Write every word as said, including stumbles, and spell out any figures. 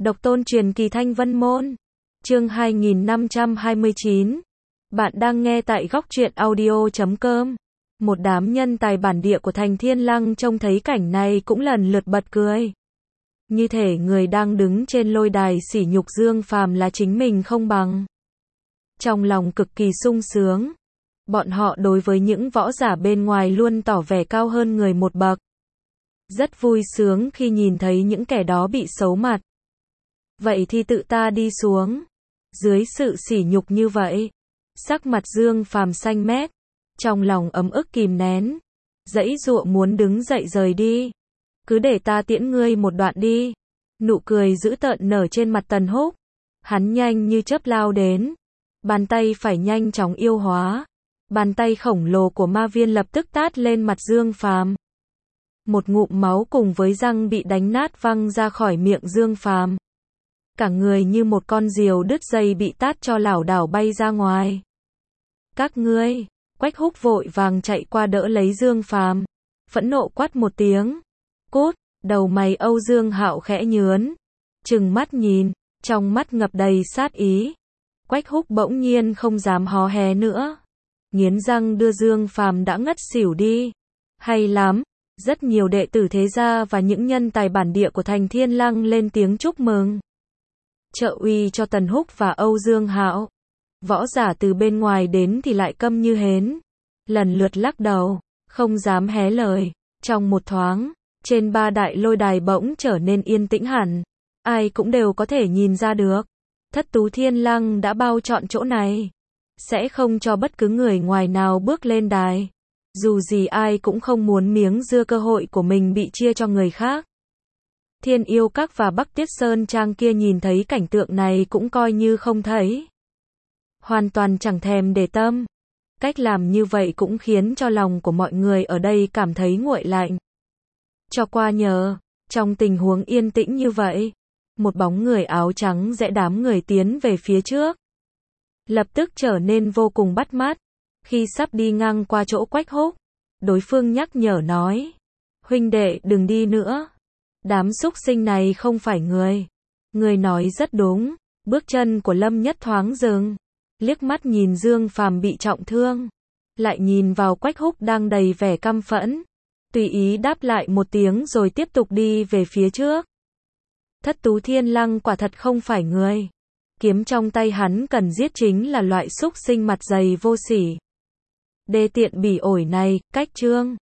Độc tôn truyền kỳ Thanh Vân Môn. Chương hai nghìn năm trăm hai mươi chín. Bạn đang nghe tại góc truyện audio chấm com. Một đám nhân tài bản địa của thành Thiên Lăng trông thấy cảnh này cũng lần lượt bật cười. Như thể người đang đứng trên lôi đài sỉ nhục Dương Phàm là chính mình không bằng. Trong lòng cực kỳ sung sướng. Bọn họ đối với những võ giả bên ngoài luôn tỏ vẻ cao hơn người một bậc. Rất vui sướng khi nhìn thấy những kẻ đó bị xấu mặt. Vậy thì tự ta đi xuống. Dưới sự sỉ nhục như vậy, sắc mặt Dương Phàm xanh mét, trong lòng ấm ức kìm nén, giãy giụa muốn đứng dậy rời đi. Cứ để ta tiễn ngươi một đoạn đi. Nụ cười dữ tợn nở trên mặt Tần Húc. Hắn nhanh như chớp lao đến, bàn tay phải nhanh chóng yêu hóa. Bàn tay khổng lồ của ma viên lập tức tát lên mặt Dương Phàm. Một ngụm máu cùng với răng bị đánh nát văng ra khỏi miệng Dương Phàm. Cả người như một con diều đứt dây bị tát cho lảo đảo bay ra ngoài. Các ngươi, Quách Húc vội vàng chạy qua đỡ lấy Dương Phàm, phẫn nộ quát một tiếng. Cút, đầu mày Âu Dương Hạo khẽ nhướn, trừng mắt nhìn, trong mắt ngập đầy sát ý. Quách Húc bỗng nhiên không dám hó hé nữa, nghiến răng đưa Dương Phàm đã ngất xỉu đi. Hay lắm, rất nhiều đệ tử thế gia và những nhân tài bản địa của thành Thiên Lăng lên tiếng chúc mừng, trợ uy cho Tần Húc và Âu Dương Hạo. Võ giả từ bên ngoài đến thì lại câm như hến, lần lượt lắc đầu, không dám hé lời. Trong một thoáng, trên ba đại lôi đài bỗng trở nên yên tĩnh hẳn. Ai cũng đều có thể nhìn ra được, Thất Tú Thiên Lăng đã bao trọn chỗ này, sẽ không cho bất cứ người ngoài nào bước lên đài. Dù gì ai cũng không muốn miếng dưa cơ hội của mình bị chia cho người khác. Thiên Yêu Các và Bắc Tiết Sơn Trang kia nhìn thấy cảnh tượng này cũng coi như không thấy, hoàn toàn chẳng thèm để tâm. Cách làm như vậy cũng khiến cho lòng của mọi người ở đây cảm thấy nguội lạnh. Cho qua nhờ, trong tình huống yên tĩnh như vậy, một bóng người áo trắng rẽ đám người tiến về phía trước, lập tức trở nên vô cùng bắt mắt. Khi sắp đi ngang qua chỗ Quách Húc, đối phương nhắc nhở nói: huynh đệ đừng đi nữa, đám súc sinh này không phải người. Người nói rất đúng. Bước chân của Lâm Nhất thoáng dừng, liếc mắt nhìn Dương Phàm bị trọng thương, lại nhìn vào Quách Húc đang đầy vẻ căm phẫn, tùy ý đáp lại một tiếng rồi tiếp tục đi về phía trước. Thất Tú Thiên Lăng quả thật không phải người. Kiếm trong tay hắn cần giết chính là loại súc sinh mặt dày vô sỉ, đê tiện bỉ ổi này. Cách chương